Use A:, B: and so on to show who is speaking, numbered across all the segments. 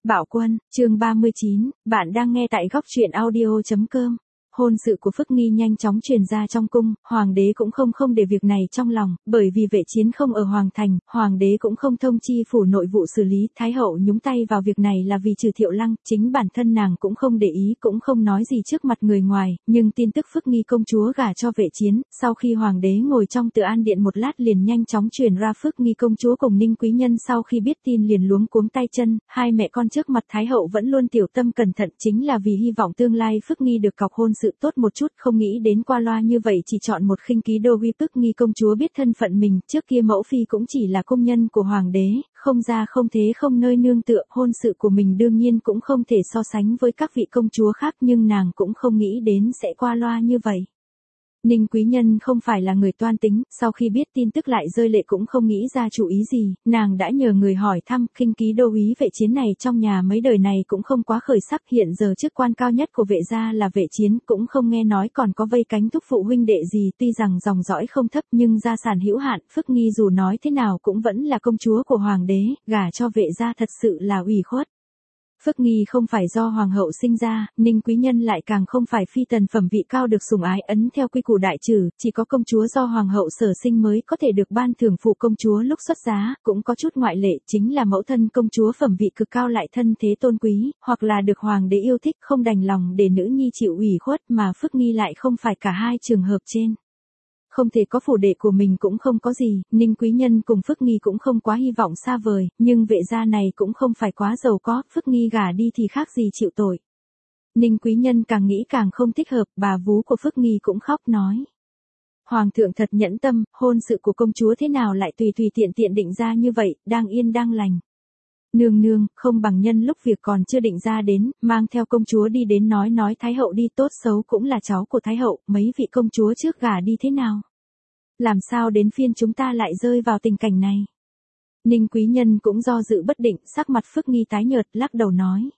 A: Bạo Quân, chương 39, bạn đang nghe tại góc truyện audio.com. Hôn sự của Phước Nghi nhanh chóng truyền ra trong cung, hoàng đế cũng không để việc này trong lòng, bởi vì Vệ Chiến không ở hoàng thành, hoàng đế cũng không thông chi phủ nội vụ xử lý, thái hậu nhúng tay vào việc này là vì trừ Thiệu Lăng, chính bản thân nàng cũng không để ý, cũng không nói gì trước mặt người ngoài, nhưng tin tức Phước Nghi công chúa gả cho Vệ Chiến, sau khi hoàng đế ngồi trong Từ An điện một lát liền nhanh chóng truyền ra. Phước Nghi công chúa cùng Ninh Quý Nhân sau khi biết tin liền luống cuống tay chân, hai mẹ con trước mặt thái hậu vẫn luôn tiểu tâm cẩn thận, chính là vì hy vọng tương lai Phước Nghi được cọc hôn sự tốt một chút, không nghĩ đến qua loa như vậy chỉ chọn một khinh ký đô uy. Phước Nghi công chúa biết thân phận mình, trước kia mẫu phi cũng chỉ là công nhân của hoàng đế, không ra không thế không nơi nương tựa, hôn sự của mình đương nhiên cũng không thể so sánh với các vị công chúa khác, nhưng nàng cũng không nghĩ đến sẽ qua loa như vậy. Ninh Quý Nhân không phải là người toan tính, sau khi biết tin tức lại rơi lệ cũng không nghĩ ra chủ ý gì, nàng đã nhờ người hỏi thăm, khinh ký đô úy Vệ Chiến này trong nhà mấy đời này cũng không quá khởi sắc, hiện giờ chức quan cao nhất của Vệ gia là Vệ Chiến, cũng không nghe nói còn có vây cánh thúc phụ huynh đệ gì, tuy rằng dòng dõi không thấp nhưng gia sản hữu hạn, Phước Nghi dù nói thế nào cũng vẫn là công chúa của hoàng đế, gả cho Vệ gia thật sự là ủy khuất. Phước Nghi không phải do hoàng hậu sinh ra, Ninh Quý Nhân lại càng không phải phi tần phẩm vị cao được sủng ái ấn theo quy củ đại trừ, chỉ có công chúa do hoàng hậu sở sinh mới có thể được ban thưởng phụ công chúa lúc xuất giá, cũng có chút ngoại lệ, chính là mẫu thân công chúa phẩm vị cực cao lại thân thế tôn quý, hoặc là được hoàng đế yêu thích không đành lòng để nữ nhi chịu ủy khuất, mà Phước Nghi lại không phải cả hai trường hợp trên. Không thể có phủ đệ của mình cũng không có gì, Ninh Quý Nhân cùng Phước Nghi cũng không quá hy vọng xa vời, nhưng Vệ gia này cũng không phải quá giàu có, Phước Nghi gả đi thì khác gì chịu tội. Ninh Quý Nhân càng nghĩ càng không thích hợp, bà vú của Phước Nghi cũng khóc nói. Hoàng thượng thật nhẫn tâm, hôn sự của công chúa thế nào lại tùy tiện định ra như vậy, đang yên đang lành. Nương nương, không bằng nhân lúc việc còn chưa định ra đến, mang theo công chúa đi đến nói thái hậu đi, tốt xấu cũng là cháu của thái hậu, mấy vị công chúa trước gả đi thế nào? Làm sao đến phiên chúng ta lại rơi vào tình cảnh này? Ninh Quý Nhân cũng do dự bất định, sắc mặt Phước Nghi tái nhợt, lắc đầu nói.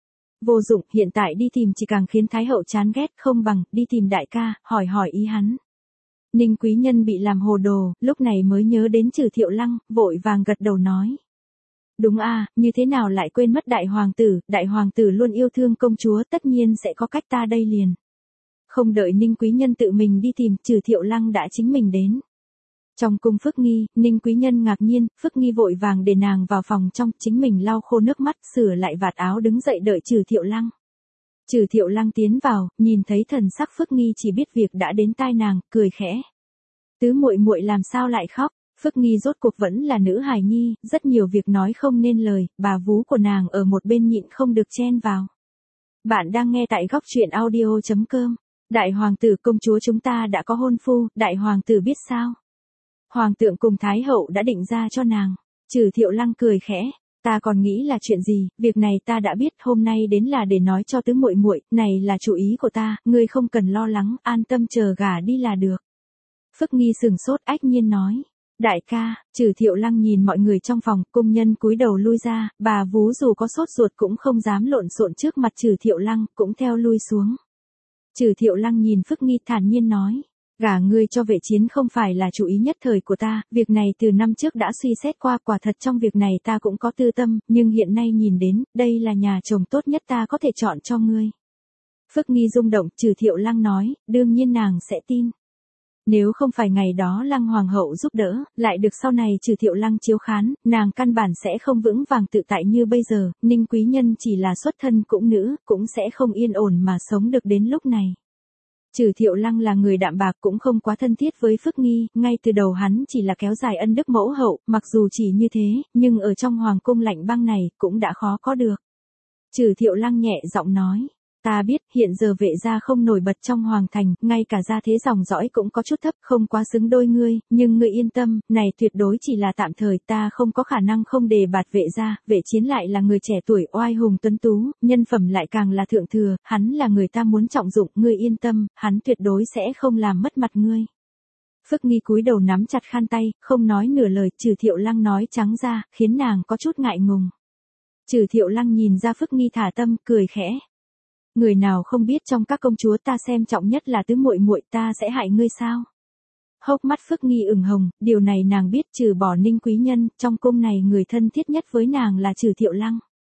A: Vô dụng, hiện tại đi tìm chỉ càng khiến thái hậu chán ghét, không bằng, đi tìm đại ca, hỏi ý hắn. Ninh Quý Nhân bị làm hồ đồ, lúc này mới nhớ đến trừ Thiệu Lăng, vội vàng gật đầu nói. Đúng a, như thế nào lại quên mất đại hoàng tử luôn yêu thương công chúa, tất nhiên sẽ có cách, ta đây liền. Không đợi Ninh Quý Nhân tự mình đi tìm, trừ Thiệu Lăng đã chính mình đến. Trong cung Phước Nghi, Ninh Quý Nhân ngạc nhiên, Phước Nghi vội vàng để nàng vào phòng trong, chính mình lau khô nước mắt, sửa lại vạt áo đứng dậy đợi trừ Thiệu Lăng. Trừ Thiệu Lăng tiến vào, nhìn thấy thần sắc Phước Nghi chỉ biết việc đã đến tai nàng, cười khẽ. Tứ muội muội làm sao lại khóc? Phước Nghi rốt cuộc vẫn là nữ hài nhi, rất nhiều việc nói không nên lời, bà vú của nàng ở một bên nhịn không được chen vào. Bạn đang nghe tại góc truyện audio.com. Đại hoàng tử công chúa chúng ta đã có hôn phu, đại hoàng tử biết sao? Hoàng thượng cùng thái hậu đã định ra cho nàng. Trừ Thiệu Lăng cười khẽ, ta còn nghĩ là chuyện gì, việc này ta đã biết, hôm nay đến là để nói cho tứ muội muội, này là chủ ý của ta, ngươi không cần lo lắng, an tâm chờ gả đi là được. Phước Nghi sừng sốt, ách nhiên nói. Đại ca, trừ Thiệu Lăng nhìn mọi người trong phòng, cung nhân cúi đầu lui ra, bà vú dù có sốt ruột cũng không dám lộn xộn trước mặt trừ Thiệu Lăng, cũng theo lui xuống. Trừ Thiệu Lăng nhìn Phước Nghi thản nhiên nói, gả ngươi cho Vệ Chiến không phải là chủ ý nhất thời của ta, việc này từ năm trước đã suy xét qua, quả thật trong việc này ta cũng có tư tâm, nhưng hiện nay nhìn đến, đây là nhà chồng tốt nhất ta có thể chọn cho ngươi. Phước Nghi rung động, trừ Thiệu Lăng nói, đương nhiên nàng sẽ tin. Nếu không phải ngày đó Lăng hoàng hậu giúp đỡ, lại được sau này trừ Thiệu Lăng chiếu khán, nàng căn bản sẽ không vững vàng tự tại như bây giờ, Ninh Quý Nhân chỉ là xuất thân cũng nữ, cũng sẽ không yên ổn mà sống được đến lúc này. Trừ Thiệu Lăng là người đạm bạc cũng không quá thân thiết với Phước Nghi, ngay từ đầu hắn chỉ là kéo dài ân đức mẫu hậu, mặc dù chỉ như thế, nhưng ở trong hoàng cung lạnh băng này, cũng đã khó có được. Trừ Thiệu Lăng nhẹ giọng nói. Ta biết, hiện giờ Vệ gia không nổi bật trong hoàng thành, ngay cả gia thế dòng dõi cũng có chút thấp, không quá xứng đôi ngươi, nhưng ngươi yên tâm, này tuyệt đối chỉ là tạm thời, ta không có khả năng không đề bạt Vệ gia, Vệ Chiến lại là người trẻ tuổi oai hùng tuấn tú, nhân phẩm lại càng là thượng thừa, hắn là người ta muốn trọng dụng, ngươi yên tâm, hắn tuyệt đối sẽ không làm mất mặt ngươi. Phước Nghi cúi đầu nắm chặt khăn tay, không nói nửa lời, trừ Thiệu Lăng nói trắng ra, khiến nàng có chút ngại ngùng. Trừ Thiệu Lăng nhìn ra Phước Nghi thả tâm, cười khẽ. Người nào không biết trong các công chúa ta xem trọng nhất là tứ muội muội, ta sẽ hại ngươi sao? Hốc mắt Phước Nghi ửng hồng, điều này nàng biết, trừ bỏ Ninh Quý Nhân, trong cung này người thân thiết nhất với nàng là trừ Thiệu Lăng.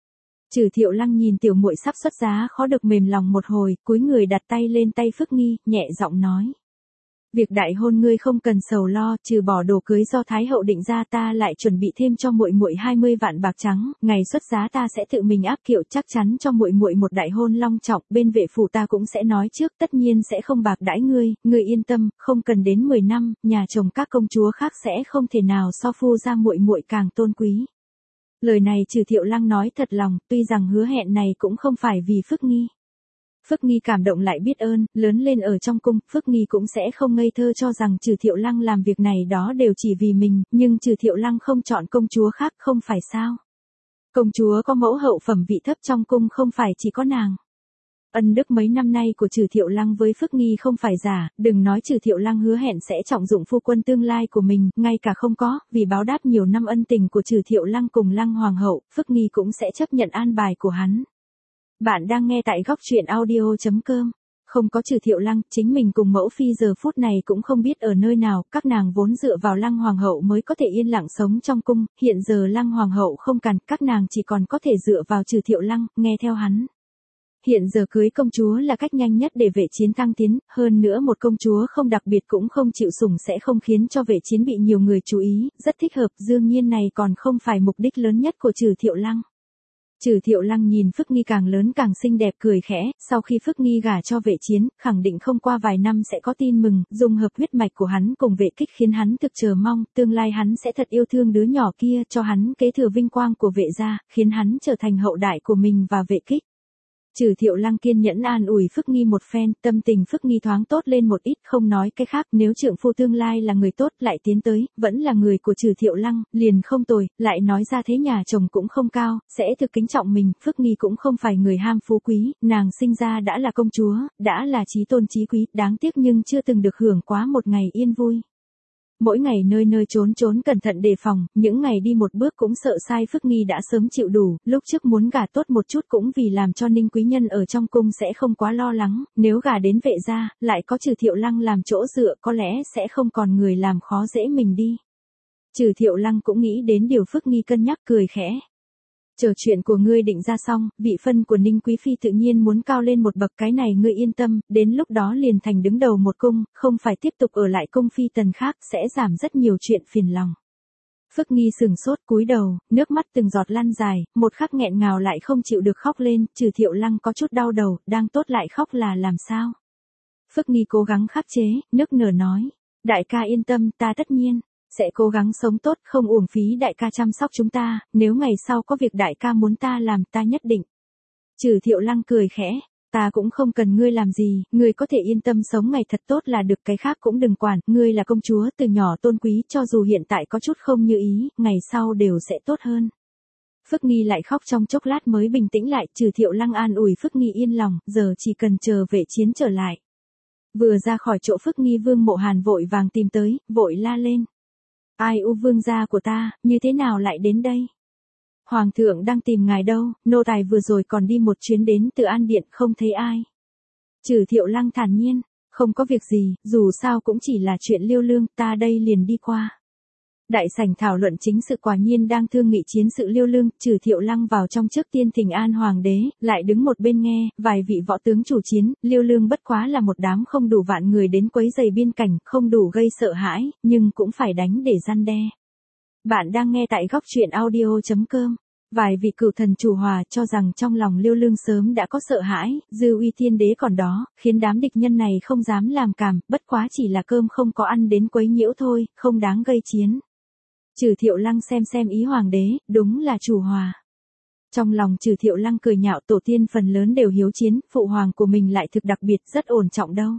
A: Trừ Thiệu Lăng nhìn tiểu muội sắp xuất giá khó được mềm lòng một hồi, cúi người đặt tay lên tay Phước Nghi, nhẹ giọng nói. Việc đại hôn ngươi không cần sầu lo, trừ bỏ đồ cưới do Thái hậu định ra ta lại chuẩn bị thêm cho muội muội 20 vạn bạc trắng, ngày xuất giá ta sẽ tự mình áp kiệu chắc chắn cho muội muội một đại hôn long trọng, bên vệ phủ ta cũng sẽ nói trước tất nhiên sẽ không bạc đãi ngươi yên tâm, không cần đến 10 năm, nhà chồng các công chúa khác sẽ không thể nào so phu ra muội muội càng tôn quý. Lời này Trừ Thiệu Lăng nói thật lòng, tuy rằng hứa hẹn này cũng không phải vì Phước Nghi. Phước Nghi cảm động lại biết ơn, lớn lên ở trong cung, Phước Nghi cũng sẽ không ngây thơ cho rằng Trừ Thiệu Lăng làm việc này đó đều chỉ vì mình, nhưng Trừ Thiệu Lăng không chọn công chúa khác không phải sao. Công chúa có mẫu hậu phẩm vị thấp trong cung không phải chỉ có nàng. Ân đức mấy năm nay của Trừ Thiệu Lăng với Phước Nghi không phải giả, đừng nói Trừ Thiệu Lăng hứa hẹn sẽ trọng dụng phu quân tương lai của mình, ngay cả không có, vì báo đáp nhiều năm ân tình của Trừ Thiệu Lăng cùng Lăng Hoàng hậu, Phước Nghi cũng sẽ chấp nhận an bài của hắn. Bạn đang nghe tại góc truyện audio.com. Không có Trừ Thiệu Lăng, chính mình cùng mẫu phi giờ phút này cũng không biết ở nơi nào, các nàng vốn dựa vào Lăng Hoàng hậu mới có thể yên lặng sống trong cung, hiện giờ Lăng Hoàng hậu không cần, các nàng chỉ còn có thể dựa vào Trừ Thiệu Lăng, nghe theo hắn. Hiện giờ cưới công chúa là cách nhanh nhất để vệ chiến thăng tiến, hơn nữa một công chúa không đặc biệt cũng không chịu sủng sẽ không khiến cho vệ chiến bị nhiều người chú ý, rất thích hợp, đương nhiên này còn không phải mục đích lớn nhất của Trừ Thiệu Lăng. Trừ Thiệu Lăng nhìn Phước Nghi càng lớn càng xinh đẹp cười khẽ, sau khi Phước Nghi gả cho vệ chiến, khẳng định không qua vài năm sẽ có tin mừng, dung hợp huyết mạch của hắn cùng vệ kích khiến hắn thực chờ mong, tương lai hắn sẽ thật yêu thương đứa nhỏ kia cho hắn kế thừa vinh quang của vệ gia, khiến hắn trở thành hậu đại của mình và vệ kích. Trừ Thiệu Lăng kiên nhẫn an ủi Phước Nghi một phen, tâm tình Phước Nghi thoáng tốt lên một ít, không nói cái khác, nếu trượng phu tương lai là người tốt lại tiến tới, vẫn là người của Trừ Thiệu Lăng, liền không tồi, lại nói ra thế nhà chồng cũng không cao, sẽ thực kính trọng mình, Phước Nghi cũng không phải người ham phú quý, nàng sinh ra đã là công chúa, đã là chí tôn chí quý, đáng tiếc nhưng chưa từng được hưởng quá một ngày yên vui. Mỗi ngày nơi nơi trốn trốn cẩn thận đề phòng, những ngày đi một bước cũng sợ sai Phước Nghi đã sớm chịu đủ, lúc trước muốn gả tốt một chút cũng vì làm cho Ninh quý nhân ở trong cung sẽ không quá lo lắng, nếu gả đến vệ gia, lại có Trừ Thiệu Lăng làm chỗ dựa có lẽ sẽ không còn người làm khó dễ mình đi. Trừ Thiệu Lăng cũng nghĩ đến điều Phước Nghi cân nhắc cười khẽ. Chờ chuyện của ngươi định ra xong, vị phân của Ninh Quý Phi tự nhiên muốn cao lên một bậc, cái này ngươi yên tâm, đến lúc đó liền thành đứng đầu một cung, không phải tiếp tục ở lại cung phi tần khác, sẽ giảm rất nhiều chuyện phiền lòng. Phước Nghi sừng sốt cúi đầu, nước mắt từng giọt lăn dài, một khắc nghẹn ngào lại không chịu được khóc lên, Trừ Thiệu Lăng có chút đau đầu, đang tốt lại khóc là làm sao? Phước Nghi cố gắng khắc chế, nức nở nói, đại ca yên tâm, ta tất nhiên sẽ cố gắng sống tốt, không uổng phí đại ca chăm sóc chúng ta, nếu ngày sau có việc đại ca muốn ta làm ta nhất định. Trừ Thiệu Lăng cười khẽ, ta cũng không cần ngươi làm gì, ngươi có thể yên tâm sống ngày thật tốt là được, cái khác cũng đừng quản, ngươi là công chúa từ nhỏ tôn quý, cho dù hiện tại có chút không như ý, ngày sau đều sẽ tốt hơn. Phước Nghi lại khóc trong chốc lát mới bình tĩnh lại, Trừ Thiệu Lăng an ủi Phước Nghi yên lòng, giờ chỉ cần chờ vệ chiến trở lại. Vừa ra khỏi chỗ Phước Nghi Vương Mộ Hàn vội vàng tìm tới, vội la lên. Ai u vương gia của ta, như thế nào lại đến đây? Hoàng thượng đang tìm ngài đâu, nô tài vừa rồi còn đi một chuyến đến Từ An Điện không thấy ai. Trừ Thiệu Lăng thản nhiên, không có việc gì, dù sao cũng chỉ là chuyện liêu lương, ta đây liền đi qua. Đại sảnh thảo luận chính sự quả nhiên đang thương nghị chiến sự liêu lương, Trừ Thiệu Lăng vào trong trước tiên thỉnh an hoàng đế, lại đứng một bên nghe, vài vị võ tướng chủ chiến, liêu lương bất quá là một đám không đủ vạn người đến quấy rầy biên cảnh, không đủ gây sợ hãi, nhưng cũng phải đánh để răn đe. Bạn đang nghe tại góc truyện audio.com. Vài vị cửu thần chủ hòa cho rằng trong lòng liêu lương sớm đã có sợ hãi, dư uy thiên đế còn đó, khiến đám địch nhân này không dám làm càm, bất quá chỉ là cơm không có ăn đến quấy nhiễu thôi, không đáng gây chiến. Trừ Thiệu Lăng xem ý hoàng đế, đúng là chủ hòa. Trong lòng Trừ Thiệu Lăng cười nhạo, tổ tiên phần lớn đều hiếu chiến, phụ hoàng của mình lại thực đặc biệt rất ổn trọng đâu.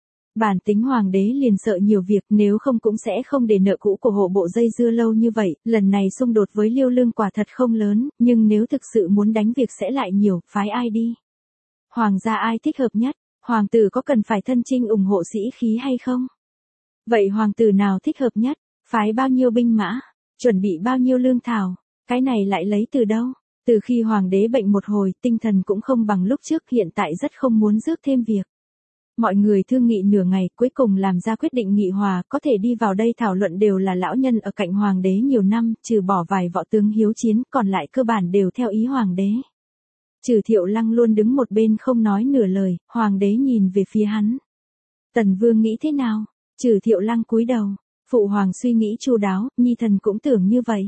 A: Bản tính hoàng đế liền sợ nhiều việc, nếu không cũng sẽ không để nợ cũ của hộ bộ dây dưa lâu như vậy, lần này xung đột với liêu lương quả thật không lớn, nhưng nếu thực sự muốn đánh việc sẽ lại nhiều, phái ai đi? Hoàng gia ai thích hợp nhất? Hoàng tử có cần phải thân chinh ủng hộ sĩ khí hay không? Vậy hoàng tử nào thích hợp nhất? Phái bao nhiêu binh mã? Chuẩn bị bao nhiêu lương thảo? Cái này lại lấy từ đâu? Từ khi hoàng đế bệnh một hồi, tinh thần cũng không bằng lúc trước, hiện tại rất không muốn rước thêm việc. Mọi người thương nghị nửa ngày, cuối cùng làm ra quyết định nghị hòa, có thể đi vào đây thảo luận đều là lão nhân ở cạnh hoàng đế nhiều năm, trừ bỏ vài võ tướng hiếu chiến, còn lại cơ bản đều theo ý hoàng đế. Trừ Thiệu Lăng luôn đứng một bên không nói nửa lời, hoàng đế nhìn về phía hắn. Tần Vương nghĩ thế nào? Trừ Thiệu Lăng cúi đầu, phụ hoàng suy nghĩ chu đáo, nhi thần cũng tưởng như vậy.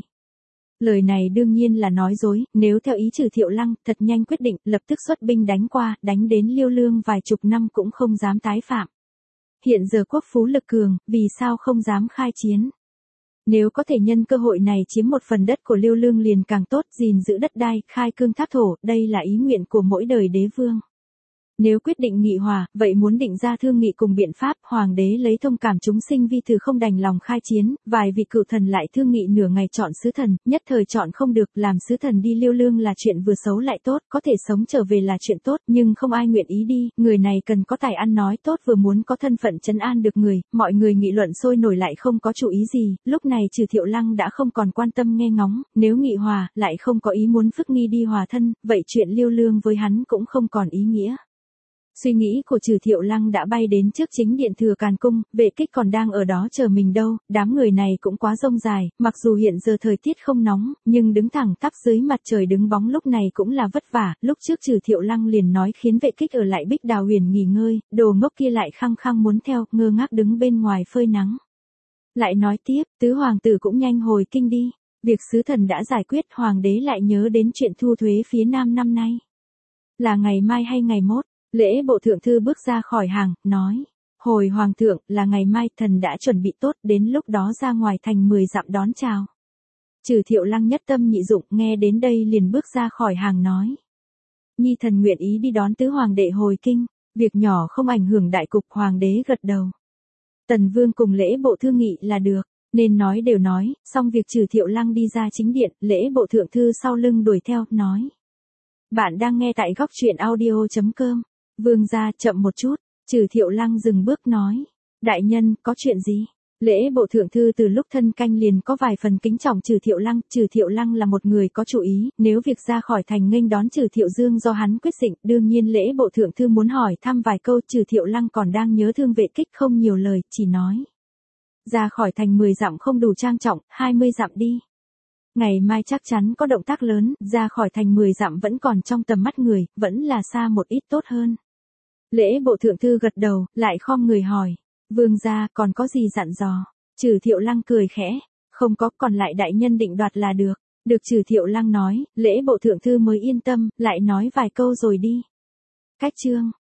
A: Lời này đương nhiên là nói dối, nếu theo ý Trừ Thiệu Lăng, thật nhanh quyết định, lập tức xuất binh đánh qua, đánh đến Liêu Lương vài chục năm cũng không dám tái phạm. Hiện giờ quốc phú lực cường, vì sao không dám khai chiến? Nếu có thể nhân cơ hội này chiếm một phần đất của Liêu Lương liền càng tốt, gìn giữ đất đai, khai cương thác thổ, đây là ý nguyện của mỗi đời đế vương. Nếu quyết định nghị hòa, vậy muốn định ra thương nghị cùng biện pháp, hoàng đế lấy thông cảm chúng sinh vi từ không đành lòng khai chiến, vài vị cựu thần lại thương nghị nửa ngày chọn sứ thần, nhất thời chọn không được, làm sứ thần đi Liêu Lương là chuyện vừa xấu lại tốt, có thể sống trở về là chuyện tốt, nhưng không ai nguyện ý đi, người này cần có tài ăn nói tốt vừa muốn có thân phận trấn an được người, mọi người nghị luận sôi nổi lại không có chủ ý gì, lúc này Trừ Thiệu Lăng đã không còn quan tâm nghe ngóng, nếu nghị hòa, lại không có ý muốn Phước Nghi đi hòa thân, vậy chuyện Liêu Lương với hắn cũng không còn ý nghĩa. Suy nghĩ của Trừ Thiệu Lăng đã bay đến trước chính điện Thừa Càn Cung, Vệ Kích còn đang ở đó chờ mình đâu, đám người này cũng quá rông dài, mặc dù hiện giờ thời tiết không nóng, nhưng đứng thẳng tắp dưới mặt trời đứng bóng lúc này cũng là vất vả, lúc trước Trừ Thiệu Lăng liền nói khiến Vệ Kích ở lại Bích Đào Huyền nghỉ ngơi, đồ ngốc kia lại khăng khăng muốn theo, ngơ ngác đứng bên ngoài phơi nắng. Lại nói tiếp, tứ hoàng tử cũng nhanh hồi kinh đi, việc sứ thần đã giải quyết, hoàng đế lại nhớ đến chuyện thu thuế phía Nam năm nay. Là ngày mai hay ngày mốt? Lễ bộ thượng thư bước ra khỏi hàng, nói. Hồi hoàng thượng, là ngày mai, thần đã chuẩn bị tốt, đến lúc đó ra ngoài thành 10 dặm đón chào. Trừ Thiệu Lăng nhất tâm nhị dụng, nghe đến đây liền bước ra khỏi hàng nói. Nhi thần nguyện ý đi đón tứ hoàng đệ hồi kinh, việc nhỏ không ảnh hưởng đại cục, hoàng đế gật đầu. Tần Vương cùng lễ bộ thương nghị là được, nên nói đều nói, xong việc Trừ Thiệu Lăng đi ra chính điện, lễ bộ thượng thư sau lưng đuổi theo, nói. Bạn đang nghe tại góc truyện audio.com. Vương gia, chậm một chút, Trừ Thiệu Lăng dừng bước nói. Đại nhân, có chuyện gì? Lễ bộ thượng thư từ lúc thân canh liền có vài phần kính trọng Trừ Thiệu Lăng là một người có chủ ý, nếu việc ra khỏi thành nghênh đón Trừ Thiệu Dương do hắn quyết định, đương nhiên lễ bộ thượng thư muốn hỏi thăm vài câu, Trừ Thiệu Lăng còn đang nhớ thương Vệ Kích không nhiều lời, chỉ nói. Ra khỏi thành 10 dặm không đủ trang trọng, 20 dặm đi. Ngày mai chắc chắn có động tác lớn, ra khỏi thành 10 dặm vẫn còn trong tầm mắt người, vẫn là xa một ít tốt hơn. Lễ bộ thượng thư gật đầu, lại khom người hỏi. Vương gia, còn có gì dặn dò? Trừ Thiệu Lăng cười khẽ. Không có, còn lại đại nhân định đoạt là được. Được, Trừ Thiệu Lăng nói, lễ bộ thượng thư mới yên tâm, lại nói vài câu rồi đi. Cách chương.